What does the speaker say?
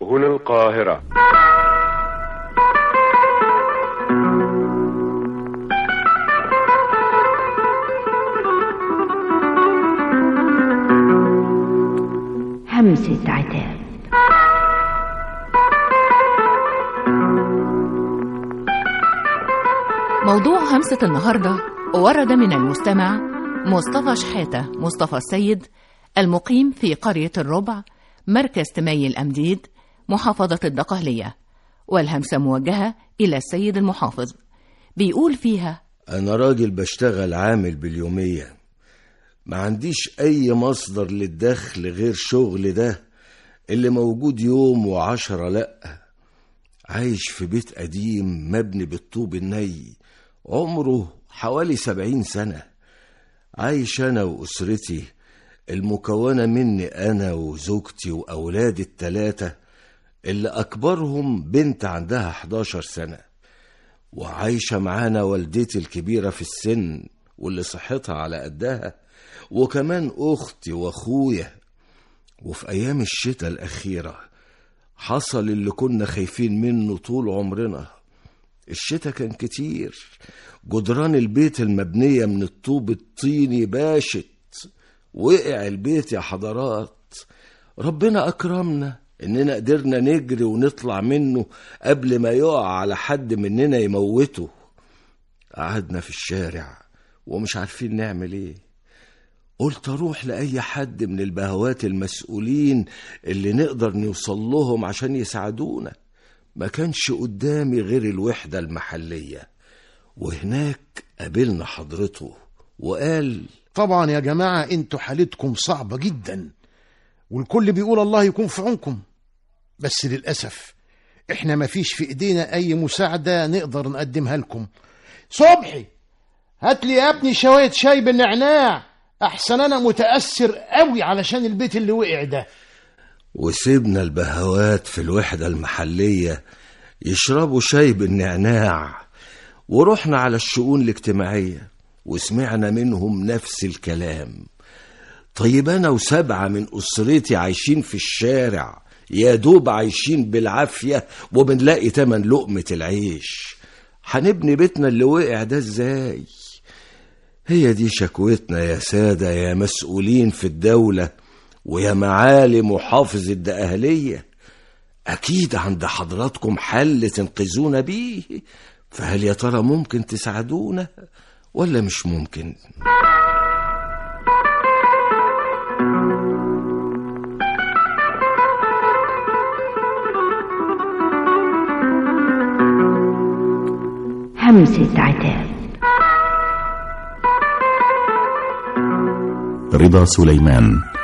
هنا القاهرة. همسة عتاب. موضوع همسة النهاردة ورد من المستمع مصطفى شحاتة مصطفى السيد، المقيم في قرية الربع، مركز تمي الأمديد، محافظة الدقهلية، والهمسة موجهة إلى السيد المحافظ. بيقول فيها: أنا راجل بشتغل عامل باليومية، ما عنديش أي مصدر للدخل غير شغل ده اللي موجود يوم وعشرة لأ. عايش في بيت قديم مبني بالطوب الني، عمره حوالي 70 سنة. عايش أنا وأسرتي المكونة مني أنا وزوجتي وأولادي ال3 اللي أكبرهم بنت عندها 11 سنة، وعايشة معانا والدتي الكبيرة في السن واللي صحتها على قدها، وكمان أختي وأخويا. وفي أيام الشتاء الأخيرة حصل اللي كنا خايفين منه طول عمرنا. الشتاء كان كتير، جدران البيت المبنية من الطوب الطيني باشت، وقع البيت يا حضرات. ربنا أكرمنا إننا قدرنا نجري ونطلع منه قبل ما يقع على حد مننا يموته. قعدنا في الشارع ومش عارفين نعمل ايه. قلت اروح لأي حد من البهوات المسؤولين اللي نقدر نوصل لهم عشان يساعدونا. ما كانش قدامي غير الوحدة المحلية، وهناك قابلنا حضرته وقال: طبعا يا جماعة انتوا حالتكم صعبة جدا، والكل بيقول الله يكون في عونكم، بس للأسف احنا ما فيش في ايدينا اي مساعدة نقدر نقدمها لكم. صبحي، هات لي يا ابني شوية شاي بالنعناع، احسن انا متأثر قوي علشان البيت اللي وقع ده. وسيبنا البهوات في الوحدة المحلية يشربوا شاي بالنعناع، ورحنا على الشؤون الاجتماعية وسمعنا منهم نفس الكلام. طيب أنا و7 من أسرتي عايشين في الشارع، يا دوب عايشين بالعافية وبنلاقي تمن لقمة العيش، هنبني بيتنا اللي وقع ده ازاي؟ هي دي شكوتنا يا سادة، يا مسؤولين في الدولة، ويا معالي محافظ الدقهلية. أكيد عند حضراتكم حل تنقذونا بيه، فهل يا ترى ممكن تساعدونا ولا مش ممكن؟ همسة عتاب. رضا سليمان.